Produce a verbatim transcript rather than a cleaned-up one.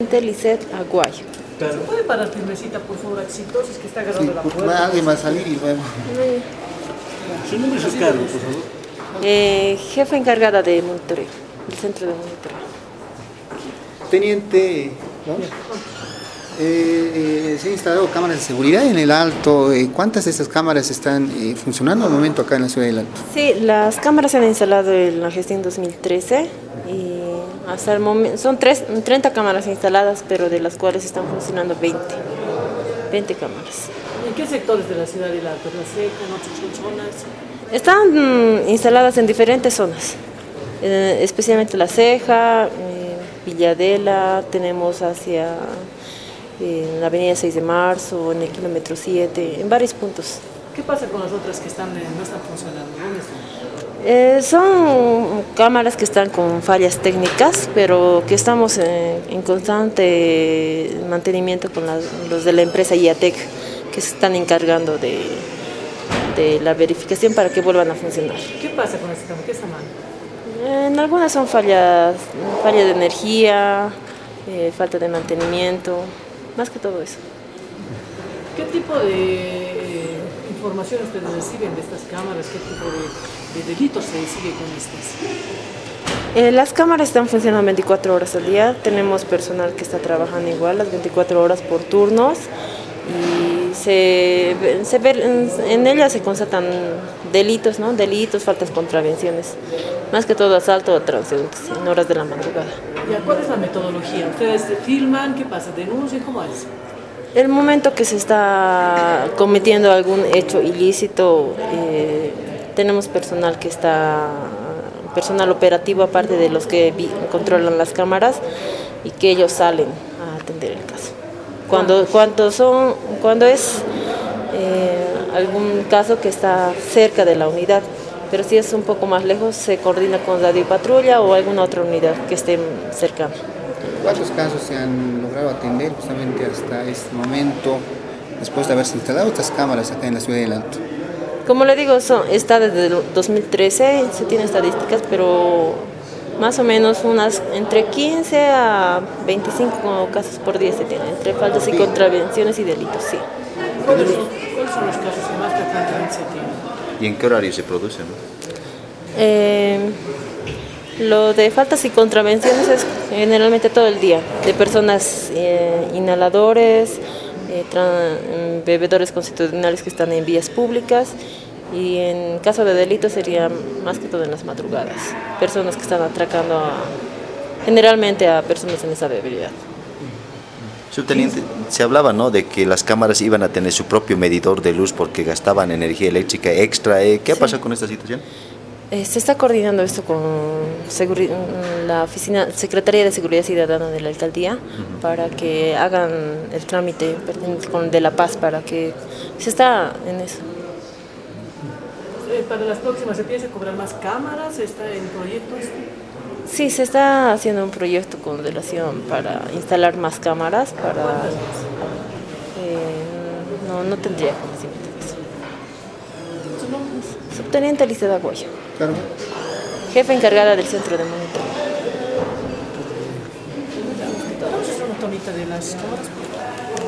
Subteniente Lisset Aguayo. Claro. ¿Se puede parar firmecita, por favor, Axito? Si es que está agarrando Sí, la pues, puerta. alguien va a salir y luego. Su nombre y su cargo, por favor. Eh, jefa encargada de monitoreo, del centro de monitoreo. Teniente, ¿no? Eh, eh, se han instalado cámaras de seguridad en el Alto. Eh, ¿Cuántas de estas cámaras están eh, funcionando al momento acá en la ciudad del Alto? Sí, las cámaras se han instalado en la gestión dos mil trece y hasta el momento son tres, treinta cámaras instaladas, pero de las cuales están funcionando veinte, veinte cámaras. ¿En qué sectores de la ciudad del Alto? ¿La Seca, en otras zonas? Están mm, instaladas en diferentes zonas, eh, especialmente La Ceja, eh, Villadela, tenemos hacia eh, la avenida seis de marzo, en el kilómetro siete, en varios puntos. ¿Qué pasa con las otras que están, eh, no están funcionando? ¿Dónde están? Eh, son cámaras que están con fallas técnicas, pero que estamos en, en constante mantenimiento con las- los de la empresa IATEC, que se están encargando de, de la verificación para que vuelvan a funcionar. ¿Qué pasa con esta cámara? ¿Qué está mal? En algunas son fallas, falla de energía, eh, falta de mantenimiento, más que todo eso. ¿Qué tipo de eh, información ustedes reciben de estas cámaras? ¿Qué tipo de, de delitos se sigue con estas? Eh, las cámaras están funcionando veinticuatro horas al día, tenemos personal que está trabajando igual las veinticuatro horas por turnos y se, ve- se ve- en, en ellas se constatan delitos, ¿no? Delitos, faltas, contravenciones, más que todo asalto a transeúntes en horas de la madrugada. ¿Ya cuál es la metodología? ¿Ustedes filman? ¿Qué pasa? ¿Denuncian? ¿Cómo es? El momento que se está cometiendo algún hecho ilícito, eh, tenemos personal que está, personal operativo aparte de los que vi- controlan las cámaras y que ellos salen a atender el caso. Cuando, cuando, son, cuando es eh, algún caso que está cerca de la unidad, pero si es un poco más lejos se coordina con radio y patrulla o alguna otra unidad que esté cercana. ¿Cuántos casos se han logrado atender justamente hasta este momento, después de haberse instalado estas cámaras acá en la ciudad del Alto? Como le digo, son, está desde el dos mil trece, se tienen estadísticas, pero más o menos unas entre quince a veinticinco casos por día se tienen, entre faltas y contravenciones y delitos, sí. ¿Cuáles son, cuáles son los casos que más frecuentemente se tienen? ¿Y en qué horario se produce? ¿No? Eh, lo de faltas y contravenciones es generalmente todo el día, de personas eh, inhaladores, eh, tra- bebedores constitucionales que están en vías públicas. Y en caso de delito sería más que todo en las madrugadas, personas que están atracando a- generalmente a personas en esa debilidad. Subteniente, se hablaba, ¿no?, de que las cámaras iban a tener su propio medidor de luz porque gastaban energía eléctrica extra. ¿eh? ¿Qué ha Sí. pasado con esta situación? Eh, se está coordinando esto con seguri- la oficina Secretaría de Seguridad Ciudadana de la Alcaldía para que hagan el trámite pertinente con de La Paz, para que se está en eso. Eh, para las próximas, ¿se piensa cobrar más cámaras? ¿Está en proyectos? Sí, se está haciendo un proyecto con relación para instalar más cámaras, para... eh, no, no tendría conocimiento de eso. ¿Su nombre? Subteniente Lisset Aguayo, Claro. jefa encargada del centro de monitoreo. Vamos a hacer una tomita de las cámaras.